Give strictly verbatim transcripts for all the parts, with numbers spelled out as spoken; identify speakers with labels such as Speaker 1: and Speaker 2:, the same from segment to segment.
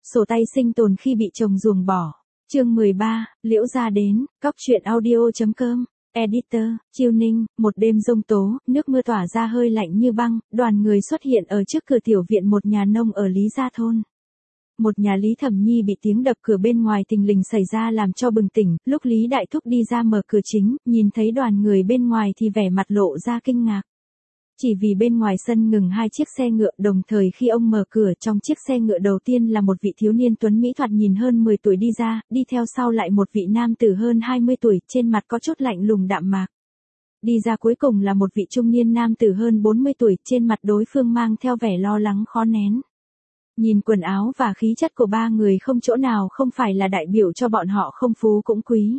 Speaker 1: Sổ tay sinh tồn khi bị chồng ruồng bỏ. Chương mười ba, Liễu gia đến, cóc truyện audio.com, Editor, Chiêu Ninh, một đêm giông tố, nước mưa tỏa ra hơi lạnh như băng, đoàn người xuất hiện ở trước cửa tiểu viện một nhà nông ở Lý Gia Thôn. Một nhà Lý Thẩm Nhi bị tiếng đập cửa bên ngoài thình lình xảy ra làm cho bừng tỉnh, lúc Lý Đại Thúc đi ra mở cửa chính, nhìn thấy đoàn người bên ngoài thì vẻ mặt lộ ra kinh ngạc. Chỉ vì bên ngoài sân ngừng hai chiếc xe ngựa, đồng thời khi ông mở cửa, trong chiếc xe ngựa đầu tiên là một vị thiếu niên tuấn mỹ thoạt nhìn hơn mười tuổi đi ra, đi theo sau lại một vị nam tử hơn hai mươi tuổi, trên mặt có chút lạnh lùng đạm mạc. Đi ra cuối cùng là một vị trung niên nam tử hơn bốn mươi tuổi, trên mặt đối phương mang theo vẻ lo lắng khó nén. Nhìn quần áo và khí chất của ba người không chỗ nào không phải là đại biểu cho bọn họ không phú cũng quý.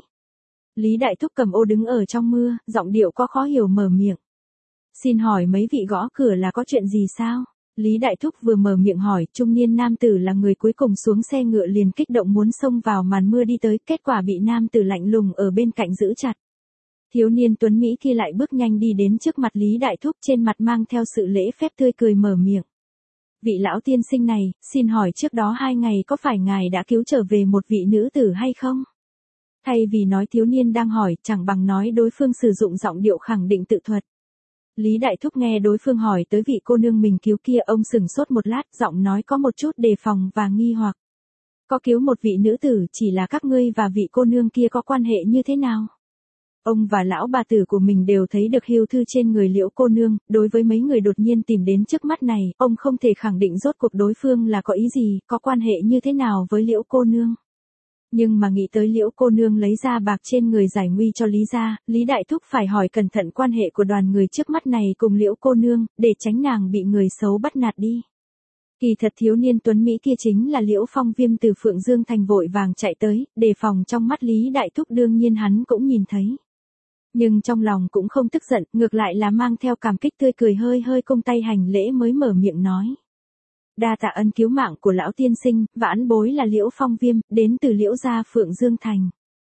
Speaker 1: Lý Đại Thúc cầm ô đứng ở trong mưa, giọng điệu có khó hiểu mở miệng. Xin hỏi mấy vị gõ cửa là có chuyện gì sao? Lý Đại Thúc vừa mở miệng hỏi, trung niên nam tử là người cuối cùng xuống xe ngựa liền kích động muốn xông vào màn mưa đi tới, kết quả bị nam tử lạnh lùng ở bên cạnh giữ chặt. Thiếu niên tuấn Mỹ kia lại bước nhanh đi đến trước mặt Lý Đại Thúc, trên mặt mang theo sự lễ phép tươi cười mở miệng. Vị lão tiên sinh này, xin hỏi trước đó hai ngày có phải ngài đã cứu trở về một vị nữ tử hay không? Thay vì nói thiếu niên đang hỏi, chẳng bằng nói đối phương sử dụng giọng điệu khẳng định tự thuật. Lý Đại Thúc nghe đối phương hỏi tới vị cô nương mình cứu kia, ông sừng sốt một lát, giọng nói có một chút đề phòng và nghi hoặc. Có cứu một vị nữ tử, chỉ là các ngươi và vị cô nương kia có quan hệ như thế nào? Ông và lão bà tử của mình đều thấy được hưu thư trên người Liễu cô nương, đối với mấy người đột nhiên tìm đến trước mắt này, ông không thể khẳng định rốt cuộc đối phương là có ý gì, có quan hệ như thế nào với Liễu cô nương. Nhưng mà nghĩ tới Liễu cô nương lấy ra bạc trên người giải nguy cho Lý gia, Lý Đại Thúc phải hỏi cẩn thận quan hệ của đoàn người trước mắt này cùng Liễu cô nương, để tránh nàng bị người xấu bắt nạt đi. Kỳ thật thiếu niên tuấn Mỹ kia chính là Liễu Phong Viêm từ Phượng Dương Thành vội vàng chạy tới, đề phòng trong mắt Lý Đại Thúc đương nhiên hắn cũng nhìn thấy. Nhưng trong lòng cũng không tức giận, ngược lại là mang theo cảm kích tươi cười, hơi hơi cung tay hành lễ mới mở miệng nói. Đa tạ ân cứu mạng của lão tiên sinh, vãn bối là Liễu Phong Viêm, đến từ Liễu gia Phượng Dương Thành.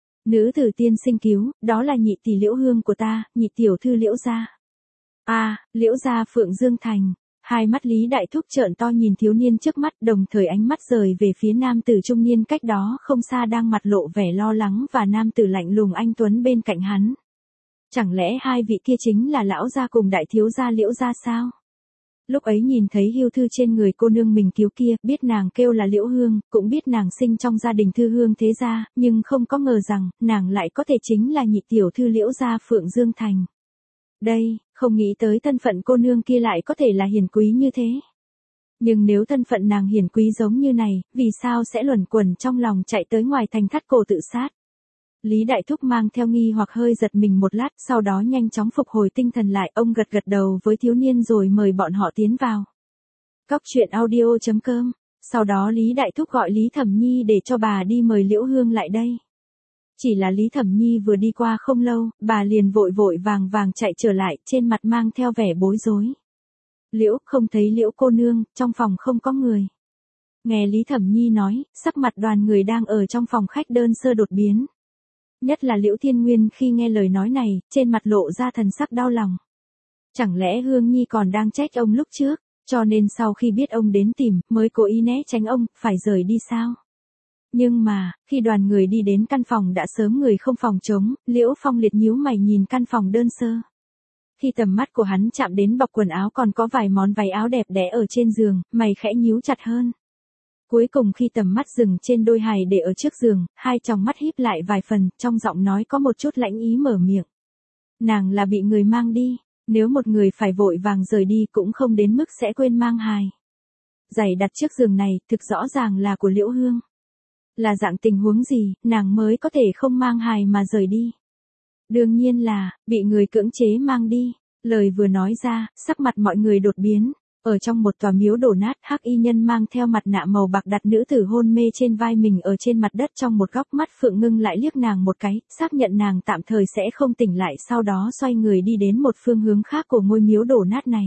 Speaker 1: Nữ tử tiên sinh cứu, đó là nhị tỷ Liễu Hương của ta, nhị tiểu thư Liễu gia. A, à, Liễu gia Phượng Dương Thành. Hai mắt Lý Đại Thúc trợn to nhìn thiếu niên trước mắt, đồng thời ánh mắt rời về phía nam tử trung niên cách đó không xa đang mặt lộ vẻ lo lắng và nam tử lạnh lùng anh tuấn bên cạnh hắn. Chẳng lẽ hai vị kia chính là lão gia cùng đại thiếu gia Liễu gia sao? Lúc ấy nhìn thấy hưu thư trên người cô nương mình cứu kia, biết nàng kêu là Liễu Hương, cũng biết nàng sinh trong gia đình thư hương thế gia, nhưng không có ngờ rằng, nàng lại có thể chính là nhị tiểu thư Liễu gia Phượng Dương Thành. Đây, không nghĩ tới thân phận cô nương kia lại có thể là hiền quý như thế. Nhưng nếu thân phận nàng hiền quý giống như này, vì sao sẽ luẩn quẩn trong lòng chạy tới ngoài thành thắt cổ tự sát? Lý Đại Thúc mang theo nghi hoặc hơi giật mình một lát, sau đó nhanh chóng phục hồi tinh thần lại, ông gật gật đầu với thiếu niên rồi mời bọn họ tiến vào. Cóc truyện audio.com, sau đó Lý Đại Thúc gọi Lý Thẩm Nhi để cho bà đi mời Liễu Hương lại đây. Chỉ là Lý Thẩm Nhi vừa đi qua không lâu, bà liền vội vội vàng vàng chạy trở lại, trên mặt mang theo vẻ bối rối. Liễu, không thấy Liễu cô nương, trong phòng không có người. Nghe Lý Thẩm Nhi nói, sắc mặt đoàn người đang ở trong phòng khách đơn sơ đột biến. Nhất là Liễu Thiên Nguyên khi nghe lời nói này, trên mặt lộ ra thần sắc đau lòng. Chẳng lẽ Hương Nhi còn đang trách ông lúc trước, cho nên sau khi biết ông đến tìm, mới cố ý né tránh ông, phải rời đi sao? Nhưng mà, khi đoàn người đi đến căn phòng đã sớm người không phòng trống, Liễu Phong liệt nhíu mày nhìn căn phòng đơn sơ. Khi tầm mắt của hắn chạm đến bọc quần áo còn có vài món váy áo đẹp đẽ ở trên giường, mày khẽ nhíu chặt hơn. Cuối cùng khi tầm mắt dừng trên đôi hài để ở trước giường, hai tròng mắt híp lại vài phần, trong giọng nói có một chút lãnh ý mở miệng. Nàng là bị người mang đi, nếu một người phải vội vàng rời đi cũng không đến mức sẽ quên mang hài. Giày đặt trước giường này, thực rõ ràng là của Liễu Hương. Là dạng tình huống gì, nàng mới có thể không mang hài mà rời đi? Đương nhiên là, bị người cưỡng chế mang đi. Lời vừa nói ra, sắc mặt mọi người đột biến. Ở trong một tòa miếu đổ nát, hắc y nhân mang theo mặt nạ màu bạc đặt nữ tử hôn mê trên vai mình ở trên mặt đất, trong một góc mắt Phượng Ngưng lại liếc nàng một cái, xác nhận nàng tạm thời sẽ không tỉnh lại, sau đó xoay người đi đến một phương hướng khác của ngôi miếu đổ nát này.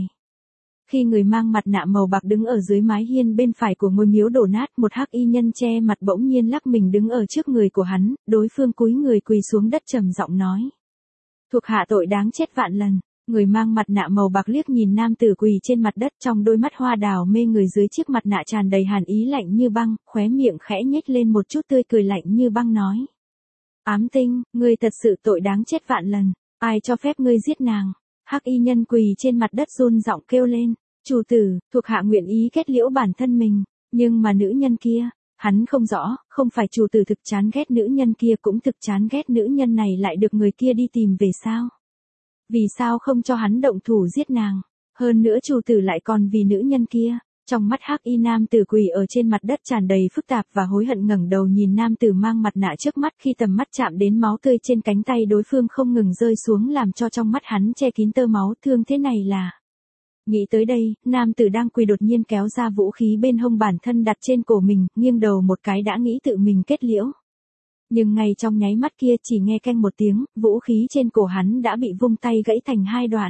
Speaker 1: Khi người mang mặt nạ màu bạc đứng ở dưới mái hiên bên phải của ngôi miếu đổ nát, một hắc y nhân che mặt bỗng nhiên lắc mình đứng ở trước người của hắn, đối phương cúi người quỳ xuống đất trầm giọng nói. Thuộc hạ tội đáng chết vạn lần. Người mang mặt nạ màu bạc liếc nhìn nam tử quỳ trên mặt đất, trong đôi mắt hoa đào mê người dưới chiếc mặt nạ tràn đầy hàn ý lạnh như băng, khóe miệng khẽ nhếch lên một chút tươi cười lạnh như băng nói. Ám Tinh, ngươi thật sự tội đáng chết vạn lần, ai cho phép ngươi giết nàng? Hắc y nhân quỳ trên mặt đất run giọng kêu lên. Chủ tử, thuộc hạ nguyện ý kết liễu bản thân mình, nhưng mà nữ nhân kia, hắn không rõ, không phải chủ tử thực chán ghét nữ nhân kia cũng thực chán ghét nữ nhân này lại được người kia đi tìm về sao? Vì sao không cho hắn động thủ giết nàng? Hơn nữa chủ tử lại còn vì nữ nhân kia. Trong mắt hắc y nam tử quỳ ở trên mặt đất tràn đầy phức tạp và hối hận, ngẩng đầu nhìn nam tử mang mặt nạ trước mắt, khi tầm mắt chạm đến máu tươi trên cánh tay đối phương không ngừng rơi xuống làm cho trong mắt hắn che kín tơ máu, thương thế này là... Nghĩ tới đây, nam tử đang quỳ đột nhiên kéo ra vũ khí bên hông bản thân đặt trên cổ mình, nghiêng đầu một cái đã nghĩ tự mình kết liễu. Nhưng ngay trong nháy mắt kia chỉ nghe keng một tiếng, vũ khí trên cổ hắn đã bị vung tay gãy thành hai đoạn.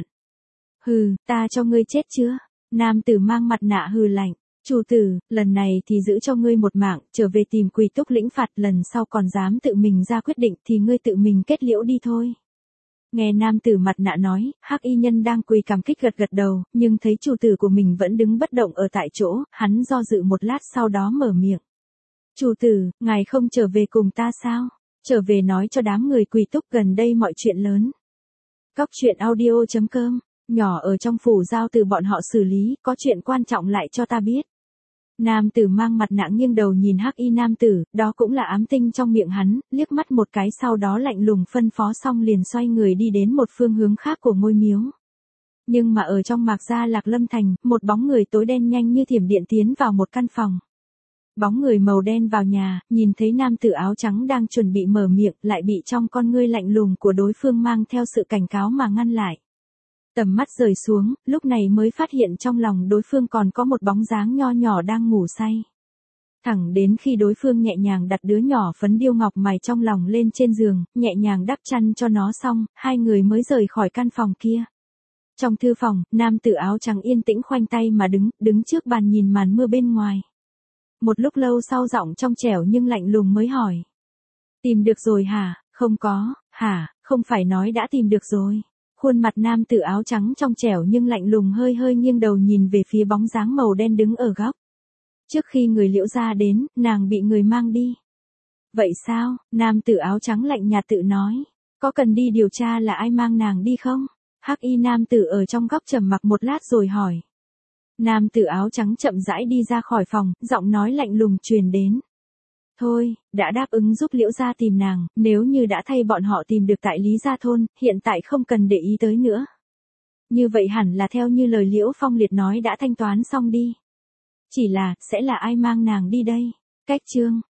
Speaker 1: Hừ, ta cho ngươi chết chưa? Nam tử mang mặt nạ hừ lạnh. Chủ tử, lần này thì giữ cho ngươi một mạng, trở về tìm Quỳ Túc lĩnh phạt, lần sau còn dám tự mình ra quyết định thì ngươi tự mình kết liễu đi thôi. Nghe nam tử mặt nạ nói, hắc y nhân đang quỳ cảm kích gật gật đầu, nhưng thấy chủ tử của mình vẫn đứng bất động ở tại chỗ, hắn do dự một lát sau đó mở miệng. Chủ tử, ngài không trở về cùng ta sao? Trở về nói cho đám người Quỳ Túc gần đây mọi chuyện lớn. Cóc truyện audio chấm com, nhỏ ở trong phủ giao từ bọn họ xử lý, có chuyện quan trọng lại cho ta biết. Nam tử mang mặt nạ nghiêng đầu nhìn hắc y nam tử, đó cũng là Ám Tinh trong miệng hắn, liếc mắt một cái sau đó lạnh lùng phân phó xong liền xoay người đi đến một phương hướng khác của ngôi miếu. Nhưng mà ở trong Mạc Gia Lạc Lâm Thành, một bóng người tối đen nhanh như thiểm điện tiến vào một căn phòng. Bóng người màu đen vào nhà, nhìn thấy nam tử áo trắng đang chuẩn bị mở miệng, lại bị trong con ngươi lạnh lùng của đối phương mang theo sự cảnh cáo mà ngăn lại. Tầm mắt rời xuống, lúc này mới phát hiện trong lòng đối phương còn có một bóng dáng nho nhỏ đang ngủ say. Thẳng đến khi đối phương nhẹ nhàng đặt đứa nhỏ phấn điêu ngọc mài trong lòng lên trên giường, nhẹ nhàng đắp chăn cho nó xong, hai người mới rời khỏi căn phòng kia. Trong thư phòng, nam tử áo trắng yên tĩnh khoanh tay mà đứng, đứng trước bàn nhìn màn mưa bên ngoài. Một lúc lâu sau giọng trong trẻo nhưng lạnh lùng mới hỏi. Tìm được rồi hả? Không có, hả? Không phải nói đã tìm được rồi. Khuôn mặt nam tử áo trắng trong trẻo nhưng lạnh lùng hơi hơi nghiêng đầu nhìn về phía bóng dáng màu đen đứng ở góc. Trước khi người Liễu gia đến, nàng bị người mang đi. Vậy sao? Nam tử áo trắng lạnh nhạt tự nói. Có cần đi điều tra là ai mang nàng đi không? Hắc y nam tử ở trong góc trầm mặc một lát rồi hỏi. Nam tử áo trắng chậm rãi đi ra khỏi phòng, giọng nói lạnh lùng truyền đến. Thôi, đã đáp ứng giúp Liễu gia tìm nàng, nếu như đã thay bọn họ tìm được tại Lý Gia Thôn, hiện tại không cần để ý tới nữa. Như vậy hẳn là theo như lời Liễu Phong Liệt nói đã thanh toán xong đi. Chỉ là, sẽ là ai mang nàng đi đây? Cách chương.